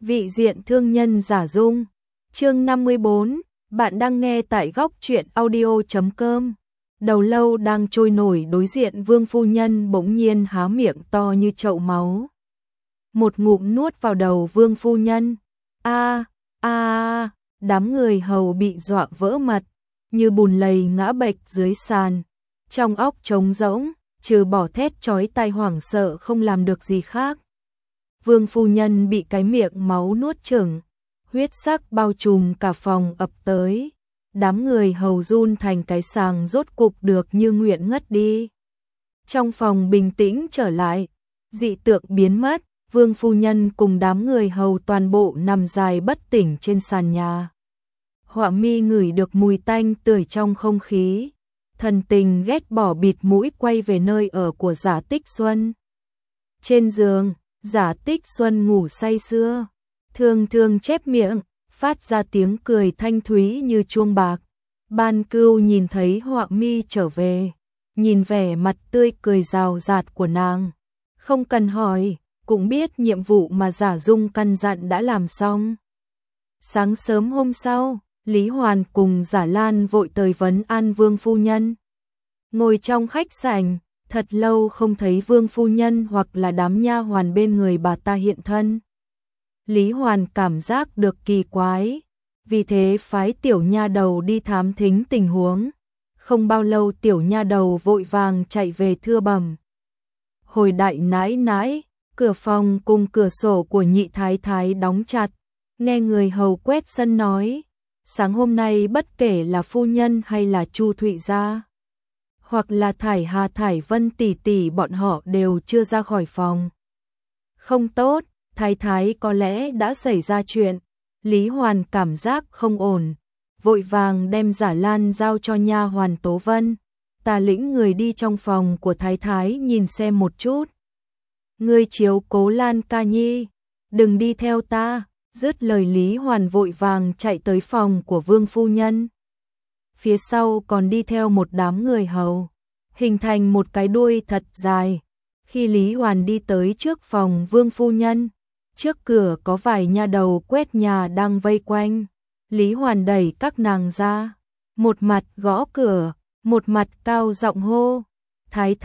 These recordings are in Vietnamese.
Vị diện thương nhân giả dung. Chương 54, bạn đang nghe tại góc truyện audio.com. Đầu lâu đang trôi nổi đối diện Vương phu nhân bỗng nhiên há miệng to như chậu máu. Một ngụm nuốt vào đầu Vương phu nhân. Đám người hầu bị dọa vỡ mặt, như bùn lầy ngã bệch dưới sàn. Trong óc trống rỗng, trừ bỏ thét chói tai hoảng sợ không làm được gì khác. Vương phu nhân bị cái miệng máu nuốt chửng, huyết sắc bao trùm cả phòng ập tới. Đám người hầu run thành cái sàng rốt cục được như nguyện ngất đi. Trong phòng bình tĩnh trở lại, dị tượng biến mất, Vương phu nhân cùng đám người hầu toàn bộ nằm dài bất tỉnh trên sàn nhà. Họa mi ngửi được mùi tanh tưởi trong không khí, thần tình ghét bỏ bịt mũi quay về nơi ở của Giả Tích Xuân. Trên giường, Giả Tích Xuân ngủ say sưa, thường thường chép miệng, phát ra tiếng cười thanh thúy như chuông bạc. Ban Cưu nhìn thấy Họa mi trở về, nhìn vẻ mặt tươi cười rào rạt của nàng, không cần hỏi, cũng biết nhiệm vụ mà Giả Dung căn dặn đã làm xong. Sáng sớm hôm sau, Lý Hoàn cùng Giả Lan vội tới vấn an Vương phu nhân. Ngồi trong khách sảnh, thật lâu không thấy Vương phu nhân hoặc là đám nha hoàn bên người bà ta hiện thân. Lý Hoàn cảm giác được kỳ quái, vì thế phái tiểu nha đầu đi thám thính tình huống. Không bao lâu tiểu nha đầu vội vàng chạy về thưa bẩm. Hồi đại nãi nãi, cửa phòng cùng cửa sổ của nhị thái thái đóng chặt, nghe người hầu quét sân nói, sáng hôm nay bất kể là phu nhân hay là Chu Thụy gia, hoặc là Thải Hà Thải Vân tỷ tỷ bọn họ đều chưa ra khỏi phòng. Không tốt, thái thái có lẽ đã xảy ra chuyện. Lý Hoàn cảm giác không ổn, vội vàng đem Giả Lan giao cho nha hoàn Tố Vân. Ta lĩnh người đi trong phòng của thái thái nhìn xem một chút. Ngươi chiếu cố Lan ca nhi, đừng đi theo ta. Dứt lời Lý Hoàn vội vàng chạy tới phòng của Vương phu nhân. Phía sau còn đi theo một đám người hầu, hình thành một cái đuôi thật dài. Khi Lý Hoàn đi tới trước phòng Vương phu nhân, trước cửa có vài nha đầu quét nhà đang vây quanh. Lý Hoàn đẩy các nàng ra, một mặt gõ cửa, một mặt cao giọng hô. Thái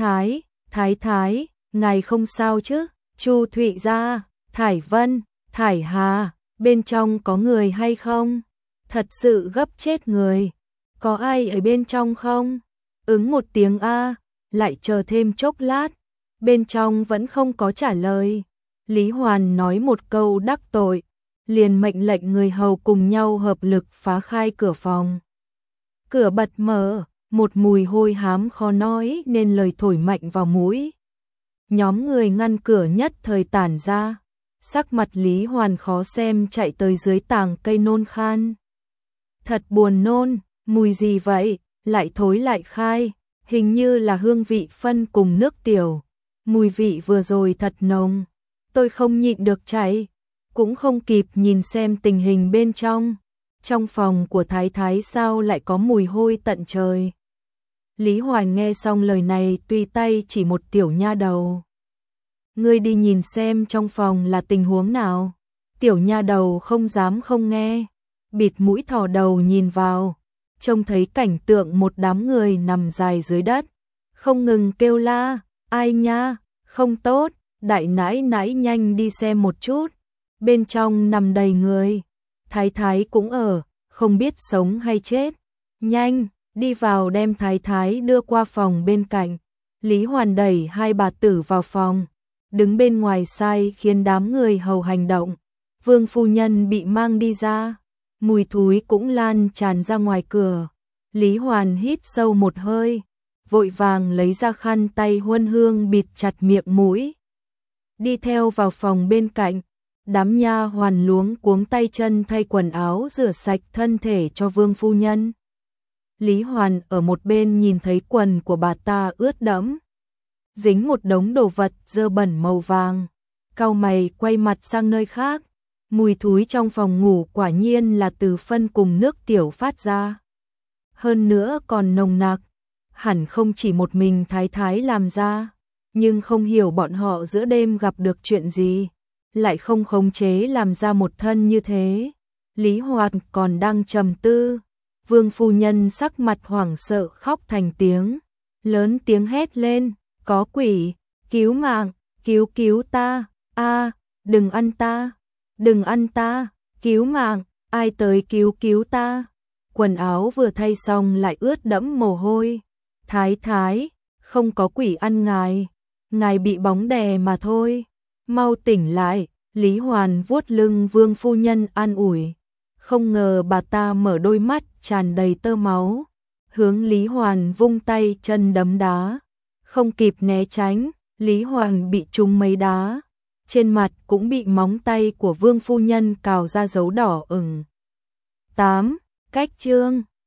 thái, ngài không sao chứ? Chu Thụy gia, Thải Vân, Thải Hà, bên trong có người hay không? Thật sự gấp chết người. Có ai ở bên trong không? Ứng một tiếng a, lại chờ thêm chốc lát. Bên trong vẫn không có trả lời. Lý Hoàn nói một câu đắc tội, liền mệnh lệnh người hầu cùng nhau hợp lực phá khai cửa phòng. Cửa bật mở, một mùi hôi hám khó nói nên lời thổi mạnh vào mũi. Nhóm người ngăn cửa nhất thời tản ra, sắc mặt Lý Hoàn khó xem chạy tới dưới tàng cây nôn khan. Thật buồn nôn, mùi gì vậy, lại thối lại khai, hình như là hương vị phân cùng nước tiểu. Mùi vị vừa rồi thật nồng, tôi không nhịn được chạy, cũng không kịp nhìn xem tình hình bên trong. Trong phòng của thái thái sao lại có mùi hôi tận trời. Lý Hoàn nghe xong lời này tùy tay chỉ một tiểu nha đầu. Ngươi đi nhìn xem trong phòng là tình huống nào. Tiểu nha đầu không dám không nghe, bịt mũi thò đầu nhìn vào, trông thấy cảnh tượng một đám người nằm dài dưới đất, không ngừng kêu la, ai nha, không tốt, đại nãi nãi nhanh đi xem một chút, bên trong nằm đầy người, thái thái cũng ở, không biết sống hay chết, nhanh, đi vào đem thái thái đưa qua phòng bên cạnh. Lý Hoàn đẩy hai bà tử vào phòng, đứng bên ngoài sai khiến đám người hầu hành động. Vương phu nhân bị mang đi ra, mùi thúi cũng lan tràn ra ngoài cửa. Lý Hoàn hít sâu một hơi, vội vàng lấy ra khăn tay huân hương bịt chặt miệng mũi. Đi theo vào phòng bên cạnh, đám nha hoàn luống cuống tay chân thay quần áo rửa sạch thân thể cho Vương phu nhân. Lý Hoàn ở một bên nhìn thấy quần của bà ta ướt đẫm, dính một đống đồ vật dơ bẩn màu vàng, cau mày quay mặt sang nơi khác. Mùi thúi trong phòng ngủ quả nhiên là từ phân cùng nước tiểu phát ra. Hơn nữa còn nồng nặc, hẳn không chỉ một mình thái thái làm ra, nhưng không hiểu bọn họ giữa đêm gặp được chuyện gì. lại không khống chế làm ra một thân như thế. Lý Hoàn còn đang trầm tư, Vương phu nhân sắc mặt hoảng sợ khóc thành tiếng, lớn tiếng hét lên, có quỷ, cứu mạng, cứu ta, a, đừng ăn ta, đừng ăn ta, cứu mạng, ai tới cứu ta. Quần áo vừa thay xong lại ướt đẫm mồ hôi. Thái thái, không có quỷ ăn ngài bị bóng đè mà thôi, mau tỉnh lại. Lý Hoàn vuốt lưng Vương phu nhân an ủi. Không ngờ bà ta mở đôi mắt tràn đầy tơ máu, hướng Lý Hoàn vung tay chân đấm đá. Không kịp né tránh, Lý Hoàn bị trúng mấy đá, trên mặt cũng bị móng tay của Vương phu nhân cào ra dấu đỏ ửng. 8. Cách chương